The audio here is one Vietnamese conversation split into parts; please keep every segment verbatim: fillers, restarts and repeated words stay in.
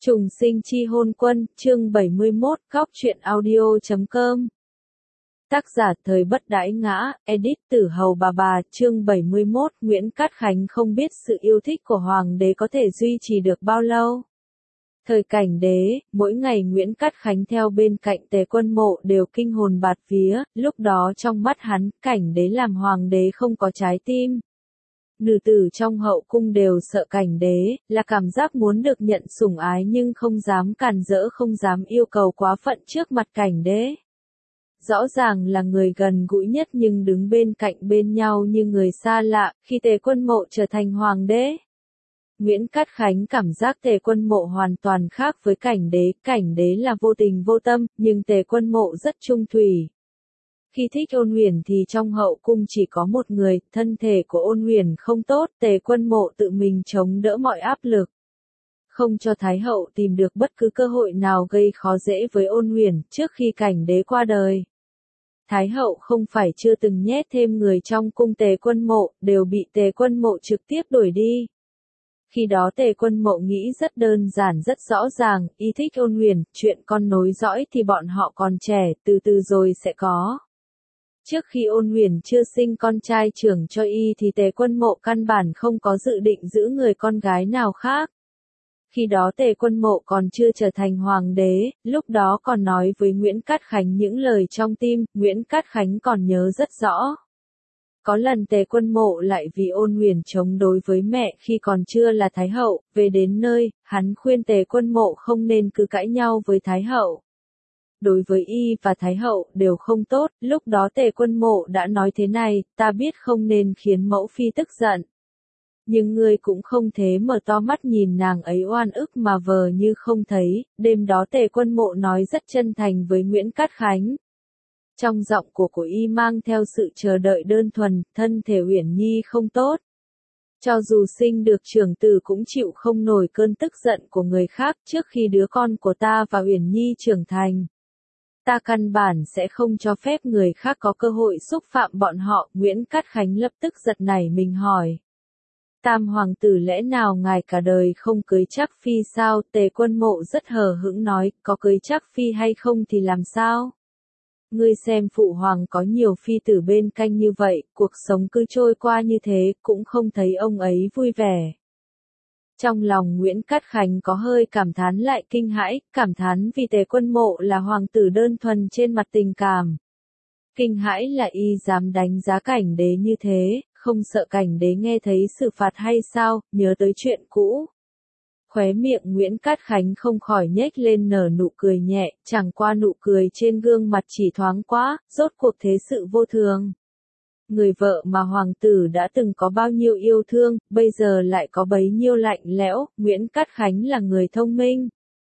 Trùng sinh chi hôn quân, chương bảy mươi mốt, góc truyện audio chấm com. Tác giả thời bất đãi ngã, edit Tử Hầu bà bà, chương bảy mươi mốt, Nguyễn Cát Khánh không biết sự yêu thích của hoàng đế có thể duy trì được bao lâu. Thời Cảnh Đế, mỗi ngày Nguyễn Cát Khánh theo bên cạnh Tề Quân Mộ đều kinh hồn bạt vía, lúc đó trong mắt hắn, Cảnh Đế làm hoàng đế không có trái tim. Nữ tử trong hậu cung đều sợ Cảnh Đế, là cảm giác muốn được nhận sủng ái nhưng không dám càn rỡ, không dám yêu cầu quá phận trước mặt Cảnh Đế. Rõ ràng là người gần gũi nhất nhưng đứng bên cạnh bên nhau như người xa lạ, khi Tề Quân Mộ trở thành hoàng đế. Nguyễn Cát Khánh cảm giác Tề Quân Mộ hoàn toàn khác với Cảnh Đế, Cảnh Đế là vô tình vô tâm, nhưng Tề Quân Mộ rất trung thủy. Khi thích Ôn Huyền thì trong hậu cung chỉ có một người, thân thể của Ôn Huyền không tốt, Tề Quân Mộ tự mình chống đỡ mọi áp lực. Không cho Thái hậu tìm được bất cứ cơ hội nào gây khó dễ với Ôn Huyền, trước khi Cảnh Đế qua đời. Thái hậu không phải chưa từng nhét thêm người trong cung Tề Quân Mộ, đều bị Tề Quân Mộ trực tiếp đuổi đi. Khi đó Tề Quân Mộ nghĩ rất đơn giản rất rõ ràng, y thích Ôn Huyền, chuyện con nối dõi thì bọn họ còn trẻ, từ từ rồi sẽ có. Trước khi Ôn Huyền chưa sinh con trai trưởng cho y thì Tề Quân Mộ căn bản không có dự định giữ người con gái nào khác. Khi đó Tề Quân Mộ còn chưa trở thành hoàng đế, lúc đó còn nói với Nguyễn Cát Khánh những lời trong tim, Nguyễn Cát Khánh còn nhớ rất rõ. Có lần Tề Quân Mộ lại vì Ôn Huyền chống đối với mẹ khi còn chưa là Thái hậu, về đến nơi, hắn khuyên Tề Quân Mộ không nên cứ cãi nhau với Thái hậu. Đối với y và Thái hậu đều không tốt, lúc đó Tề Quân Mộ đã nói thế này, ta biết không nên khiến mẫu phi tức giận. Nhưng ngươi cũng không thế mở to mắt nhìn nàng ấy oan ức mà vờ như không thấy, đêm đó Tề Quân Mộ nói rất chân thành với Nguyễn Cát Khánh. Trong giọng của của y mang theo sự chờ đợi đơn thuần, thân thể Uyển Nhi không tốt. Cho dù sinh được trưởng tử cũng chịu không nổi cơn tức giận của người khác trước khi đứa con của ta và Uyển Nhi trưởng thành. Ta căn bản sẽ không cho phép người khác có cơ hội xúc phạm bọn họ, Nguyễn Cát Khánh lập tức giật nảy mình hỏi. Tam hoàng tử lẽ nào ngài cả đời không cưới Trác phi sao? Tề Quân Mộ rất hờ hững nói, có cưới Trác phi hay không thì làm sao? Ngươi xem phụ hoàng có nhiều phi tử bên cạnh như vậy, cuộc sống cứ trôi qua như thế, cũng không thấy ông ấy vui vẻ. Trong lòng Nguyễn Cát Khánh có hơi cảm thán lại kinh hãi, cảm thán vì Tề Quân Mộ là hoàng tử đơn thuần trên mặt tình cảm. Kinh hãi là y dám đánh giá Cảnh Đế như thế, không sợ Cảnh Đế nghe thấy xử phạt hay sao, nhớ tới chuyện cũ. Khóe miệng Nguyễn Cát Khánh không khỏi nhếch lên nở nụ cười nhẹ, chẳng qua nụ cười trên gương mặt chỉ thoáng quá, rốt cuộc thế sự vô thường. Người vợ mà hoàng tử đã từng có bao nhiêu yêu thương, bây giờ lại có bấy nhiêu lạnh lẽo, Nguyễn Cát Khánh là người thông minh.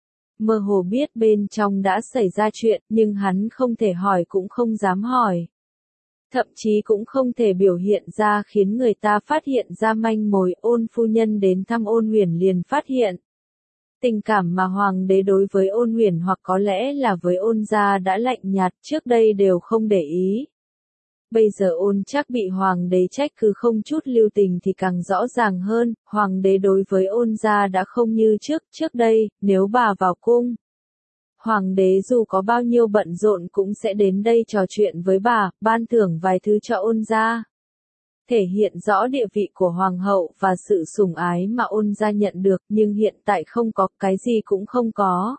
Mơ hồ biết bên trong đã xảy ra chuyện, nhưng hắn không thể hỏi cũng không dám hỏi. Thậm chí cũng không thể biểu hiện ra khiến người ta phát hiện ra manh mối. Ôn phu nhân đến thăm Ôn Huyền liền phát hiện. Tình cảm mà hoàng đế đối với Ôn Huyền hoặc có lẽ là với Ôn gia đã lạnh nhạt, trước đây đều không để ý. Bây giờ Ôn Trác bị hoàng đế trách cứ không chút lưu tình thì càng rõ ràng hơn, hoàng đế đối với Ôn gia đã không như trước, trước đây, nếu bà vào cung. Hoàng đế dù có bao nhiêu bận rộn cũng sẽ đến đây trò chuyện với bà, ban thưởng vài thứ cho Ôn gia. Thể hiện rõ địa vị của hoàng hậu và sự sủng ái mà Ôn gia nhận được, nhưng hiện tại không có, cái gì cũng không có.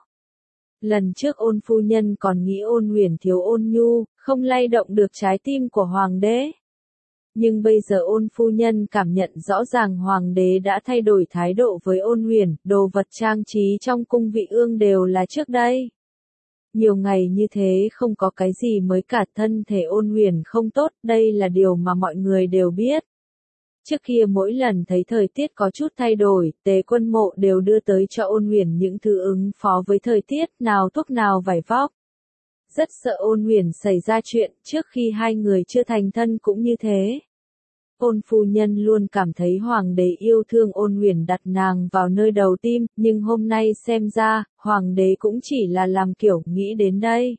Lần trước Ôn phu nhân còn nghĩ Ôn Huyền thiếu ôn nhu, không lay động được trái tim của hoàng đế. Nhưng bây giờ Ôn phu nhân cảm nhận rõ ràng hoàng đế đã thay đổi thái độ với Ôn Huyền, đồ vật trang trí trong cung vị ương đều là trước đây. Nhiều ngày như thế không có cái gì mới cả, thân thể Ôn Huyền không tốt, đây là điều mà mọi người đều biết. Trước kia mỗi lần thấy thời tiết có chút thay đổi, Tề Quân Mộ đều đưa tới cho Ôn Huyền những thứ ứng phó với thời tiết, nào thuốc nào vải vóc. Rất sợ Ôn Huyền xảy ra chuyện, trước khi hai người chưa thành thân cũng như thế. Ôn phu nhân luôn cảm thấy hoàng đế yêu thương Ôn Huyền đặt nàng vào nơi đầu tim, nhưng hôm nay xem ra, hoàng đế cũng chỉ là làm kiểu nghĩ đến đây.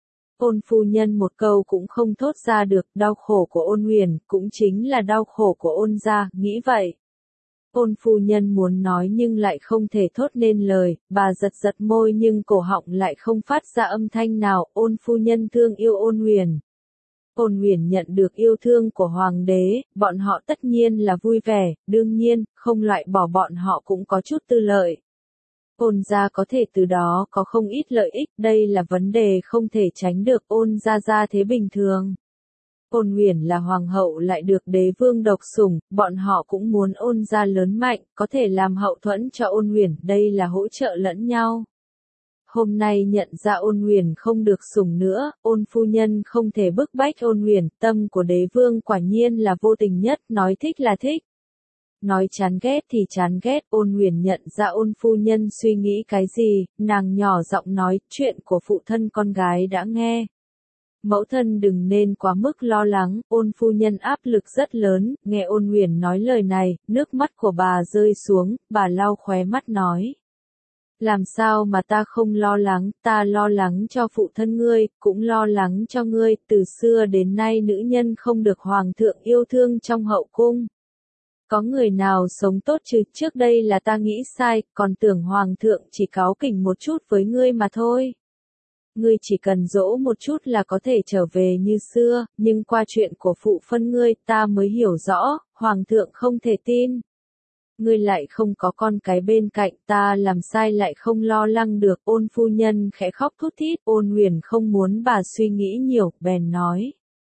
Ôn phu nhân một câu cũng không thốt ra được, đau khổ của Ôn Huyền cũng chính là đau khổ của Ôn gia, nghĩ vậy. Ôn phu nhân muốn nói nhưng lại không thể thốt nên lời, bà giật giật môi nhưng cổ họng lại không phát ra âm thanh nào. Ôn phu nhân thương yêu Ôn Huyền. Ôn Huyền nhận được yêu thương của hoàng đế, bọn họ tất nhiên là vui vẻ, đương nhiên, không loại bỏ bọn họ cũng có chút tư lợi. Ôn gia có thể từ đó có không ít lợi ích, đây là vấn đề không thể tránh được. Ôn gia gia thế bình thường. Ôn Huyền là hoàng hậu lại được đế vương độc sủng, bọn họ cũng muốn Ôn gia lớn mạnh, có thể làm hậu thuẫn cho Ôn Huyền, đây là hỗ trợ lẫn nhau. Hôm nay nhận ra Ôn Huyền không được sủng nữa, Ôn phu nhân không thể bức bách Ôn Huyền, tâm của đế vương quả nhiên là vô tình nhất, nói thích là thích. Nói chán ghét thì chán ghét. Ôn Huyền nhận ra Ôn phu nhân suy nghĩ cái gì, nàng nhỏ giọng nói, chuyện của phụ thân con gái đã nghe. Mẫu thân đừng nên quá mức lo lắng. Ôn phu nhân áp lực rất lớn, nghe Ôn Huyền nói lời này, nước mắt của bà rơi xuống, bà lau khóe mắt nói. Làm sao mà ta không lo lắng, ta lo lắng cho phụ thân ngươi, cũng lo lắng cho ngươi, từ xưa đến nay nữ nhân không được hoàng thượng yêu thương trong hậu cung. Có người nào sống tốt chứ, trước đây là ta nghĩ sai, còn tưởng hoàng thượng chỉ cáu kỉnh một chút với ngươi mà thôi. Ngươi chỉ cần dỗ một chút là có thể trở về như xưa, nhưng qua chuyện của phụ phân ngươi ta mới hiểu rõ, hoàng thượng không thể tin. Ngươi lại không có con cái bên cạnh, ta làm sai lại không lo lắng được. Ôn phu nhân khẽ khóc thút thít. Ôn Huyền không muốn bà suy nghĩ nhiều, bèn nói.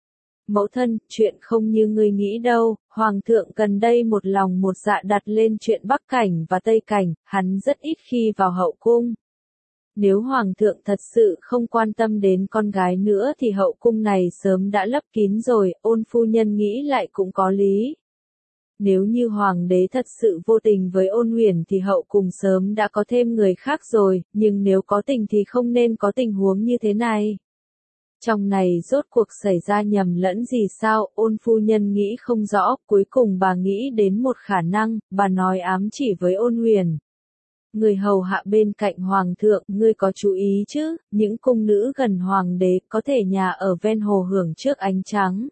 Mẫu thân, chuyện không như ngươi nghĩ đâu, hoàng thượng gần đây một lòng một dạ đặt lên chuyện Bắc Cảnh và Tây Cảnh, hắn rất ít khi vào hậu cung. Nếu hoàng thượng thật sự không quan tâm đến con gái nữa thì hậu cung này sớm đã lấp kín rồi. Ôn phu nhân nghĩ lại cũng có lý. Nếu như hoàng đế thật sự vô tình với Ôn Huyền thì hậu cung sớm đã có thêm người khác rồi, nhưng nếu có tình thì không nên có tình huống như thế này. Trong này rốt cuộc xảy ra nhầm lẫn gì sao? Ôn phu nhân nghĩ không rõ, cuối cùng bà nghĩ đến một khả năng, bà nói ám chỉ với Ôn Huyền. Người hầu hạ bên cạnh hoàng thượng, ngươi có chú ý chứ, những cung nữ gần hoàng đế có thể nhà ở ven hồ hưởng trước ánh trắng.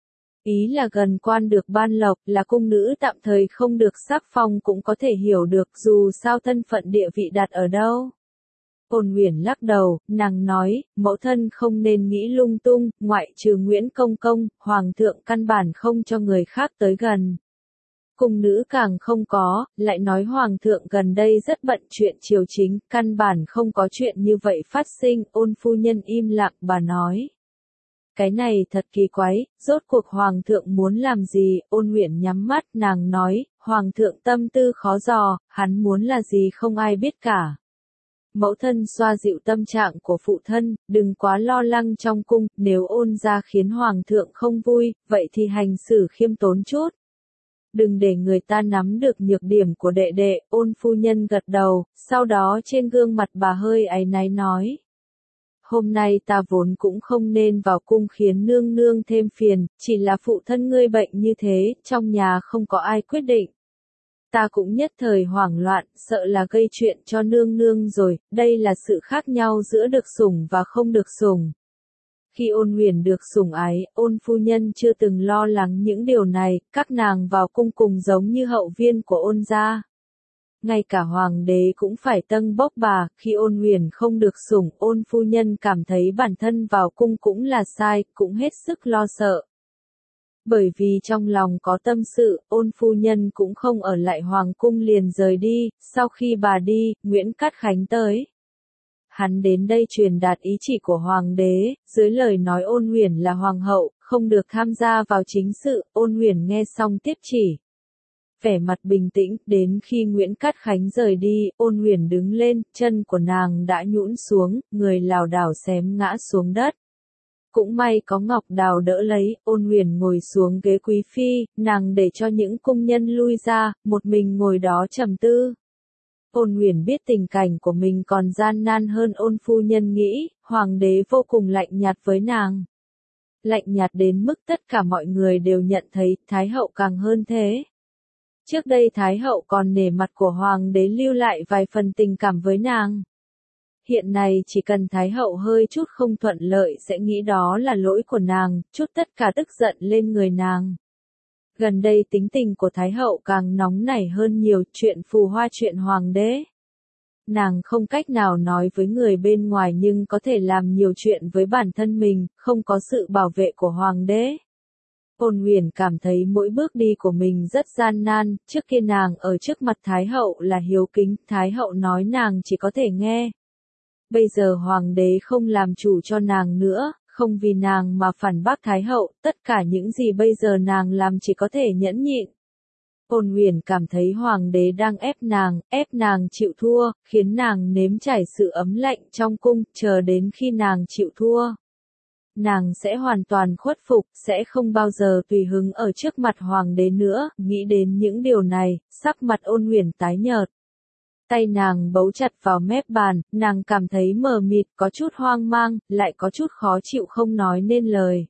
Ý là gần quan được ban lộc, là cung nữ tạm thời không được sắc phong cũng có thể hiểu được, dù sao thân phận địa vị đặt ở đâu. Ôn Huyền lắc đầu, nàng nói, mẫu thân không nên nghĩ lung tung, ngoại trừ Nguyễn Công Công, hoàng thượng căn bản không cho người khác tới gần. Cung nữ càng không có, lại nói hoàng thượng gần đây rất bận chuyện triều chính, căn bản không có chuyện như vậy phát sinh. Ôn phu nhân im lặng, bà nói. Cái này thật kỳ quái, rốt cuộc hoàng thượng muốn làm gì? Ôn Huyền nhắm mắt, nàng nói, hoàng thượng tâm tư khó dò, hắn muốn là gì không ai biết cả. Mẫu thân xoa dịu tâm trạng của phụ thân, đừng quá lo lắng trong cung, nếu Ôn gia khiến hoàng thượng không vui, vậy thì hành xử khiêm tốn chút. Đừng để người ta nắm được nhược điểm của đệ đệ. Ôn phu nhân gật đầu, sau đó trên gương mặt bà hơi áy náy nói. Hôm nay ta vốn cũng không nên vào cung khiến nương nương thêm phiền, chỉ là phụ thân ngươi bệnh như thế, trong nhà không có ai quyết định. Ta cũng nhất thời hoảng loạn, sợ là gây chuyện cho nương nương rồi, đây là sự khác nhau giữa được sủng và không được sủng. Khi Ôn Huyền được sủng ái, Ôn phu nhân chưa từng lo lắng những điều này, các nàng vào cung cùng giống như hậu viên của Ôn gia. Ngay cả hoàng đế cũng phải tâng bốc bà, khi Ôn Huyền không được sủng, Ôn phu nhân cảm thấy bản thân vào cung cũng là sai, cũng hết sức lo sợ. Bởi vì trong lòng có tâm sự, Ôn phu nhân cũng không ở lại hoàng cung liền rời đi. Sau khi bà đi, Nguyễn Cát Khánh tới. Hắn đến đây truyền đạt ý chỉ của hoàng đế, dưới lời nói Ôn Huyền là hoàng hậu, không được tham gia vào chính sự. Ôn Huyền nghe xong tiếp chỉ. Vẻ mặt bình tĩnh, đến khi Nguyễn Cát Khánh rời đi, Ôn Huyền đứng lên, chân của nàng đã nhũn xuống, người lảo đảo xém ngã xuống đất. Cũng may có Ngọc Đào đỡ lấy. Ôn Huyền ngồi xuống ghế quý phi, nàng để cho những cung nhân lui ra, một mình ngồi đó trầm tư. Ôn Huyền biết tình cảnh của mình còn gian nan hơn Ôn phu nhân nghĩ, hoàng đế vô cùng lạnh nhạt với nàng. Lạnh nhạt đến mức tất cả mọi người đều nhận thấy, Thái hậu càng hơn thế. Trước đây Thái hậu còn nể mặt của hoàng đế lưu lại vài phần tình cảm với nàng. Hiện nay chỉ cần Thái hậu hơi chút không thuận lợi sẽ nghĩ đó là lỗi của nàng, chút tất cả tức giận lên người nàng. Gần đây tính tình của Thái hậu càng nóng nảy hơn nhiều, chuyện phù hoa chuyện hoàng đế. Nàng không cách nào nói với người bên ngoài nhưng có thể làm nhiều chuyện với bản thân mình, không có sự bảo vệ của hoàng đế. Ôn Huyền cảm thấy mỗi bước đi của mình rất gian nan, trước kia nàng ở trước mặt Thái hậu là hiếu kính, Thái hậu nói nàng chỉ có thể nghe. Bây giờ hoàng đế không làm chủ cho nàng nữa, không vì nàng mà phản bác Thái hậu, tất cả những gì bây giờ nàng làm chỉ có thể nhẫn nhịn. Ôn Huyền cảm thấy hoàng đế đang ép nàng, ép nàng chịu thua, khiến nàng nếm trải sự ấm lạnh trong cung, chờ đến khi nàng chịu thua. Nàng sẽ hoàn toàn khuất phục, sẽ không bao giờ tùy hứng ở trước mặt hoàng đế nữa, nghĩ đến những điều này, sắc mặt Ôn Huyền tái nhợt. Tay nàng bấu chặt vào mép bàn, nàng cảm thấy mờ mịt, có chút hoang mang, lại có chút khó chịu không nói nên lời.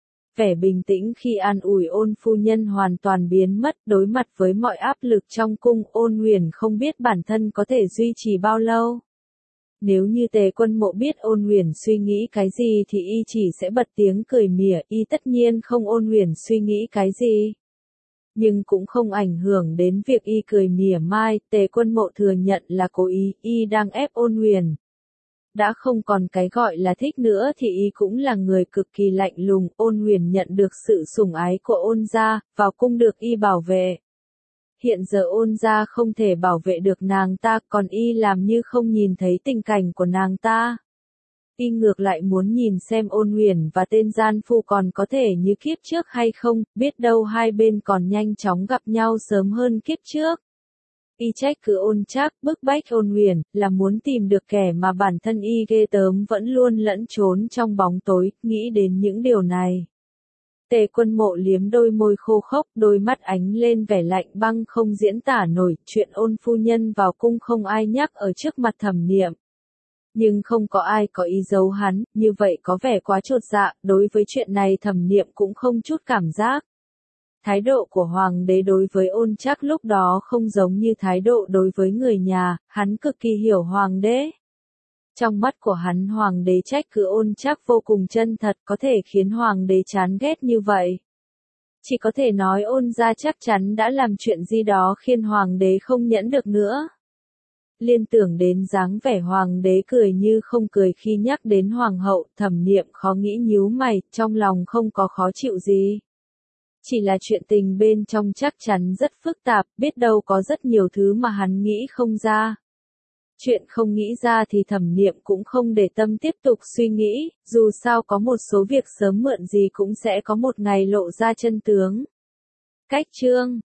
Vẻ bình tĩnh khi an ủi Ôn phu nhân hoàn toàn biến mất, đối mặt với mọi áp lực trong cung, Ôn Huyền không biết bản thân có thể duy trì bao lâu. Nếu như Tề Quân Mộ biết Ôn Huyền suy nghĩ cái gì thì y chỉ sẽ bật tiếng cười mỉa, y tất nhiên không Ôn Huyền suy nghĩ cái gì. Nhưng cũng không ảnh hưởng đến việc y cười mỉa mai, Tề Quân Mộ thừa nhận là cố ý, y đang ép Ôn Huyền. Đã không còn cái gọi là thích nữa thì y cũng là người cực kỳ lạnh lùng, Ôn Huyền nhận được sự sủng ái của Ôn gia, vào cung được y bảo vệ. Hiện giờ Ôn gia không thể bảo vệ được nàng ta, còn y làm như không nhìn thấy tình cảnh của nàng ta. Y ngược lại muốn nhìn xem Ôn Huyền và tên gian phu còn có thể như kiếp trước hay không, biết đâu hai bên còn nhanh chóng gặp nhau sớm hơn kiếp trước. Y trách cứ Ôn Trác, bức bách Ôn Huyền, là muốn tìm được kẻ mà bản thân y ghê tởm vẫn luôn lẫn trốn trong bóng tối, nghĩ đến những điều này. Tề Quân Mộ liếm đôi môi khô khốc, đôi mắt ánh lên vẻ lạnh băng không diễn tả nổi, chuyện Ôn phu nhân vào cung không ai nhắc ở trước mặt Thẩm Niệm. Nhưng không có ai có ý giấu hắn, như vậy có vẻ quá chột dạ, đối với chuyện này Thẩm Niệm cũng không chút cảm giác. Thái độ của hoàng đế đối với Ôn Trác lúc đó không giống như thái độ đối với người nhà, hắn cực kỳ hiểu hoàng đế. Trong mắt của hắn hoàng đế trách cứ Ôn Trác vô cùng chân thật, có thể khiến hoàng đế chán ghét như vậy. Chỉ có thể nói Ôn gia chắc chắn đã làm chuyện gì đó khiến hoàng đế không nhẫn được nữa. Liên tưởng đến dáng vẻ hoàng đế cười như không cười khi nhắc đến hoàng hậu, Thẩm Niệm khó nghĩ nhíu mày, trong lòng không có khó chịu gì. Chỉ là chuyện tình bên trong chắc chắn rất phức tạp, biết đâu có rất nhiều thứ mà hắn nghĩ không ra. Chuyện không nghĩ ra thì Thẩm Niệm cũng không để tâm tiếp tục suy nghĩ, dù sao có một số việc sớm muộn gì cũng sẽ có một ngày lộ ra chân tướng. Cách chương